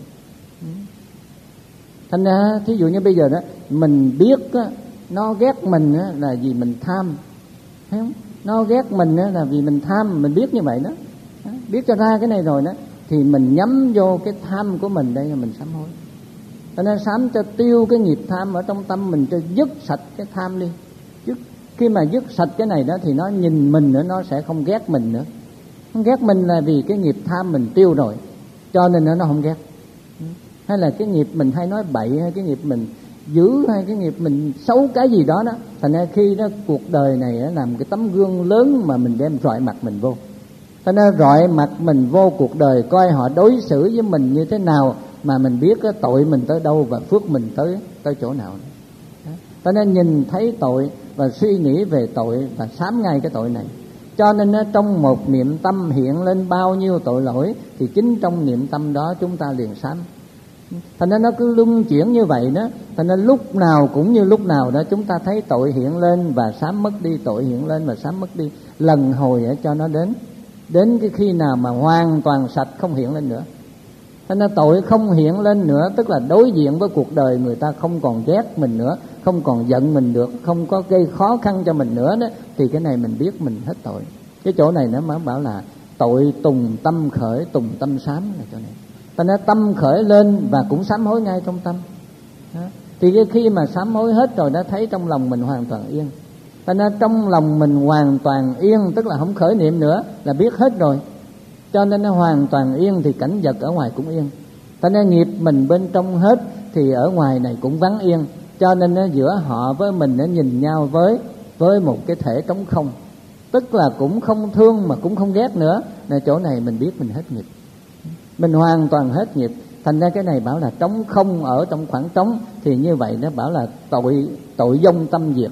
Thành ra thí dụ như bây giờ đó, mình biết đó, nó ghét mình đó, là vì mình tham, thấy không? Nó ghét mình đó, là vì mình tham, mình biết như vậy đó. Biết cho ra cái này rồi đó, thì mình nhắm vô cái tham của mình, đây là mình sám hối. Cho nên sám cho tiêu cái nghiệp tham ở trong tâm mình, cho dứt sạch cái tham đi. Dứt. Khi mà dứt sạch cái này đó, thì nó nhìn mình nữa, nó sẽ không ghét mình nữa. Không ghét mình là vì cái nghiệp tham mình tiêu rồi, cho nên nó không ghét. Hay là cái nghiệp mình hay nói bậy, hay cái nghiệp mình dữ hay cái nghiệp mình xấu cái gì đó đó, thành ra khi đó cuộc đời này đó, làm cái tấm gương lớn mà mình đem rọi mặt mình vô. Thành ra rọi mặt mình vô cuộc đời, coi họ đối xử với mình như thế nào mà mình biết cái tội mình tới đâu và phước mình tới tới chỗ nào. Cho nên nhìn thấy tội và suy nghĩ về tội và sám ngay cái tội này. Cho nên trong một niệm tâm hiện lên bao nhiêu tội lỗi thì chính trong niệm tâm đó chúng ta liền sám. Thành ra nó cứ luân chuyển như vậy đó. Thành ra lúc nào cũng như lúc nào đó chúng ta thấy tội hiện lên và sám mất đi, tội hiện lên và sám mất đi, lần hồi để cho nó đến. Đến cái khi nào mà hoàn toàn sạch không hiện lên nữa. Thành ra tội không hiện lên nữa, tức là đối diện với cuộc đời người ta không còn ghét mình nữa, không còn giận mình được, không có gây khó khăn cho mình nữa đó, thì cái này mình biết mình hết tội. Cái chỗ này nó mới bảo là tội tùng tâm khởi, tùng tâm sám là chỗ này. Thành ra tâm khởi lên và cũng sám hối ngay trong tâm đó. Thì cái khi mà sám hối hết rồi đã thấy trong lòng mình hoàn toàn yên. Thành ra trong lòng mình hoàn toàn yên, tức là không khởi niệm nữa, là biết hết rồi. Cho nên nó hoàn toàn yên thì cảnh vật ở ngoài cũng yên. Thành ra nghiệp mình bên trong hết thì ở ngoài này cũng vắng yên. Cho nên nó giữa họ với mình nó nhìn nhau với với một cái thể trống không, tức là cũng không thương mà cũng không ghét nữa. Là chỗ này mình biết mình hết nghiệp, mình hoàn toàn hết nghiệp. Thành ra cái này bảo là trống không ở trong khoảng trống, thì như vậy nó bảo là tội tội vong tâm diệt.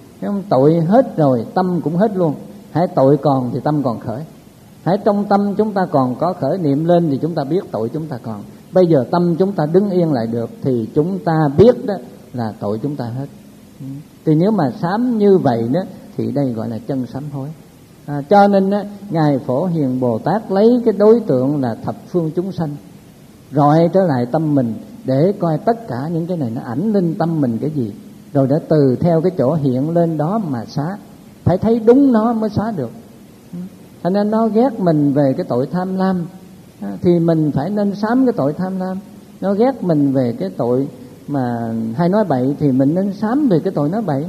Tội hết rồi tâm cũng hết luôn. Hãy tội còn thì tâm còn khởi. Hãy trong tâm chúng ta còn có khởi niệm lên thì chúng ta biết tội chúng ta còn. Bây giờ tâm chúng ta đứng yên lại được thì chúng ta biết đó là tội chúng ta hết. Thì nếu mà sám như vậy đó thì đây gọi là chân sám hối. À, cho nên đó, Ngài Phổ Hiền Bồ Tát lấy cái đối tượng là thập phương chúng sanh rọi trở lại tâm mình để coi tất cả những cái này nó ảnh lên tâm mình cái gì, rồi đã từ theo cái chỗ hiện lên đó mà xá. Phải thấy đúng nó mới xóa được. Thành nên nó ghét mình về cái tội tham lam thì mình phải nên sám cái tội tham lam. Nó ghét mình về cái tội mà hay nói bậy thì mình nên sám về cái tội nói bậy.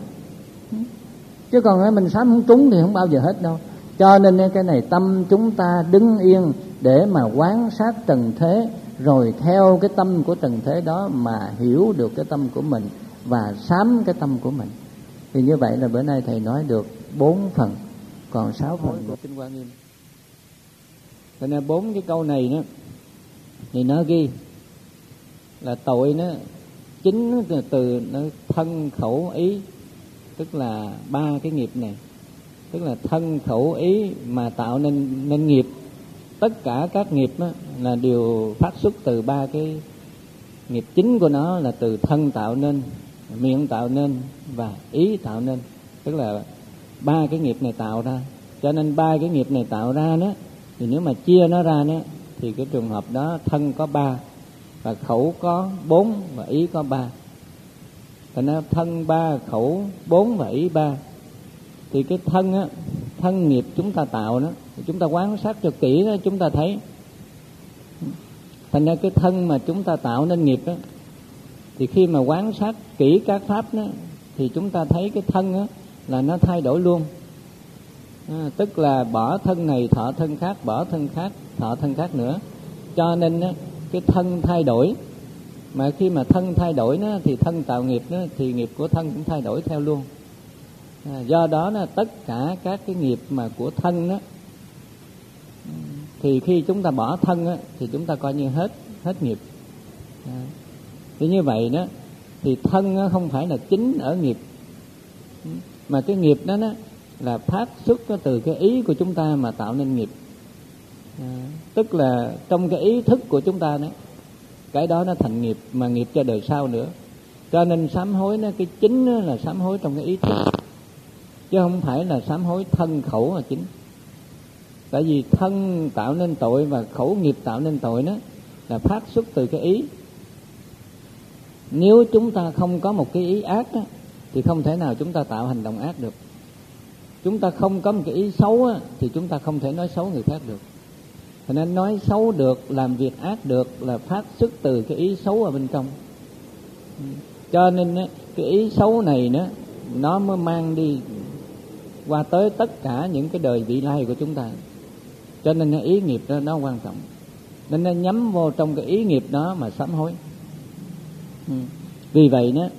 Chứ còn mình sám không trúng thì không bao giờ hết đâu. Cho nên cái này tâm chúng ta đứng yên để mà quán sát trần thế, rồi theo cái tâm của trần thế đó mà hiểu được cái tâm của mình và sám cái tâm của mình. Thì như vậy là bữa nay thầy nói được bốn phần, còn sáu phần của Kinh Hoa Nghiêm. Cho nên bốn cái câu này đó thì nó ghi là tội nó chính từ, từ nó thân khẩu ý, tức là ba cái nghiệp này, tức là thân khẩu ý mà tạo nên nên nghiệp. Tất cả các nghiệp đó là đều phát xuất từ ba cái nghiệp chính của nó, là từ thân tạo nên, miệng tạo nên và ý tạo nên, tức là ba cái nghiệp này tạo ra. Cho nên ba cái nghiệp này tạo ra đó thì nếu mà chia nó ra đó thì cái trường hợp đó thân có ba và khẩu có bốn và ý có ba. Thành ra thân ba, khẩu bốn và ý ba. Thì cái thân á, thân nghiệp chúng ta tạo đó, chúng ta quan sát cho kỹ đó chúng ta thấy. Thành ra cái thân mà chúng ta tạo nên nghiệp đó, thì khi mà quan sát kỹ các pháp đó thì chúng ta thấy cái thân đó là nó thay đổi luôn. À, tức là bỏ thân này thọ thân khác, bỏ thân khác thọ thân khác nữa. Cho nên đó, cái thân thay đổi. Mà khi mà thân thay đổi đó, thì thân tạo nghiệp đó, thì nghiệp của thân cũng thay đổi theo luôn. À, do đó là tất cả các cái nghiệp mà của thân đó, thì khi chúng ta bỏ thân đó, thì chúng ta coi như hết hết nghiệp. À, thì như vậy đó thì thân đó không phải là chính ở nghiệp, mà cái nghiệp đó, đó là phát xuất từ cái ý của chúng ta mà tạo nên nghiệp. À, tức là trong cái ý thức của chúng ta đó, cái đó nó thành nghiệp, mà nghiệp cho đời sau nữa. Cho nên sám hối nó cái chính nó là sám hối trong cái ý thức, chứ không phải là sám hối thân khẩu là chính. Tại vì thân tạo nên tội và khẩu nghiệp tạo nên tội đó là phát xuất từ cái ý. Nếu chúng ta không có một cái ý ác đó, thì không thể nào chúng ta tạo hành động ác được. Chúng ta không có một cái ý xấu á, thì chúng ta không thể nói xấu người khác được. Cho nên nói xấu được, làm việc ác được là phát xuất từ cái ý xấu ở bên trong. Cho nên cái ý xấu này đó, nó mới mang đi qua tới tất cả những cái đời vị lai của chúng ta. Cho nên cái ý nghiệp đó nó quan trọng. Nên nó nhắm vô trong cái ý nghiệp đó mà sám hối. Vì vậy đó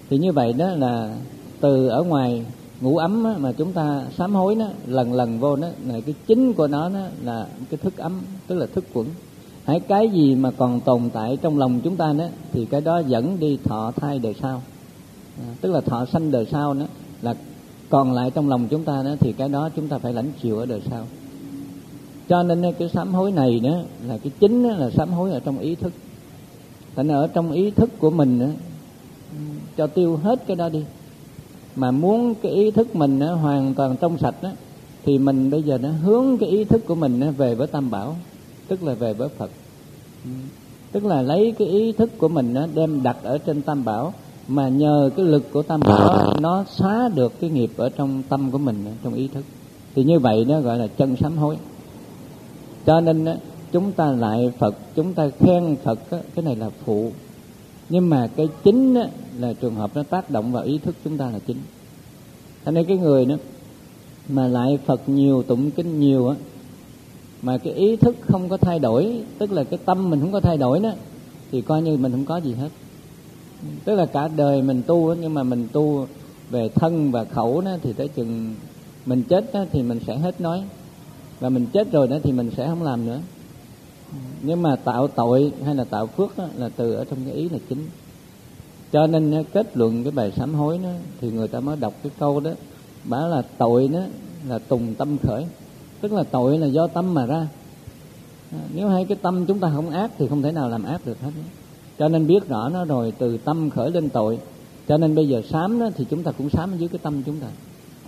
Thì như vậy đó là từ ở ngoài ngũ ấm á, mà chúng ta sám hối đó, lần lần vô đó là cái chính của nó đó là cái thức ấm, tức là thức quẩn. Hãy cái gì mà còn tồn tại trong lòng chúng ta đó thì cái đó dẫn đi thọ thai đời sau, à, tức là thọ sanh đời sau đó là còn lại trong lòng chúng ta đó, thì cái đó chúng ta phải lãnh chịu ở đời sau. Cho nên cái sám hối này đó là cái chính đó là sám hối ở trong ý thức. Thành ở trong ý thức của mình đó, cho tiêu hết cái đó đi. Mà muốn cái ý thức mình đó, hoàn toàn trong sạch đó, thì mình bây giờ nó hướng cái ý thức của mình đó, về với Tam Bảo, tức là về với Phật. Tức là lấy cái ý thức của mình đó, đem đặt ở trên Tam Bảo, mà nhờ cái lực của Tam Bảo nó xóa được cái nghiệp ở trong tâm của mình, trong ý thức. Thì như vậy nó gọi là chân sám hối. Cho nên đó, chúng ta lại Phật, chúng ta khen Phật đó, cái này là phụ. Nhưng mà cái chính đó, là trường hợp nó tác động vào ý thức chúng ta là chính. Cho nên cái người đó mà lại Phật nhiều, tụng kinh nhiều á, mà cái ý thức không có thay đổi, tức là cái tâm mình không có thay đổi đó, thì coi như mình không có gì hết. Tức là cả đời mình tu đó, nhưng mà mình tu về thân và khẩu đó, thì tới chừng mình chết đó, thì mình sẽ hết nói. Và mình chết rồi đó thì mình sẽ không làm nữa. Nhưng mà tạo tội hay là tạo phước đó, là từ ở trong cái ý là chính. Cho nên kết luận cái bài sám hối đó, thì người ta mới đọc cái câu đó, bảo là tội đó là tùng tâm khởi. Tức là tội là do tâm mà ra. Nếu hai cái tâm chúng ta không ác thì không thể nào làm ác được hết. Cho nên biết rõ nó rồi, từ tâm khởi lên tội. Cho nên bây giờ sám đó thì chúng ta cũng sám ở dưới cái tâm chúng ta,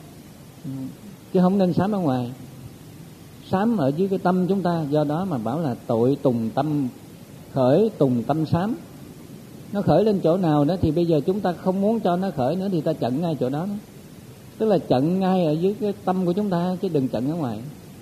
chứ không nên sám ở ngoài. Sám ở dưới cái tâm chúng ta. Do đó mà bảo là tội tùng tâm khởi, tùng tâm sám. Nó khởi lên chỗ nào đó thì bây giờ chúng ta không muốn cho nó khởi nữa, thì ta chặn ngay chỗ đó, đó. Tức là chặn ngay ở dưới cái tâm của chúng ta, chứ đừng chặn ở ngoài.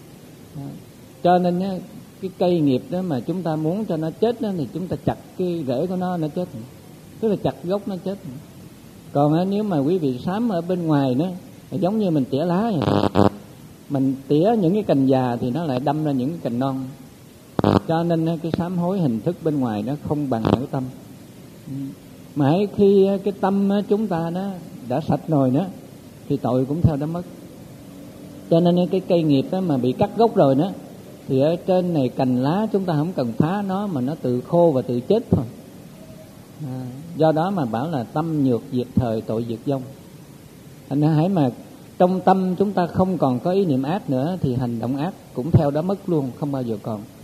Cho nên cái cây nghiệp đó mà chúng ta muốn cho nó chết đó, thì chúng ta chặt cái rễ của nó, nó chết. Tức là chặt gốc nó chết. Còn nếu mà quý vị sám ở bên ngoài đó, giống như mình tỉa lá vậy. Mình tỉa những cái cành già thì nó lại đâm ra những cái cành non. Cho nên cái sám hối hình thức bên ngoài nó không bằng cái tâm. Mãi khi cái tâm chúng ta đó đã sạch rồi đó, thì tội cũng theo đó mất. Cho nên cái cây nghiệp đó mà bị cắt gốc rồi đó, thì ở trên này cành lá chúng ta không cần phá nó, mà nó tự khô và tự chết thôi. À, do đó mà bảo là tâm nhược diệt thời, tội diệt vong. Thành ra hãy mà trong tâm chúng ta không còn có ý niệm ác nữa, thì hành động ác cũng theo đó mất luôn, không bao giờ còn.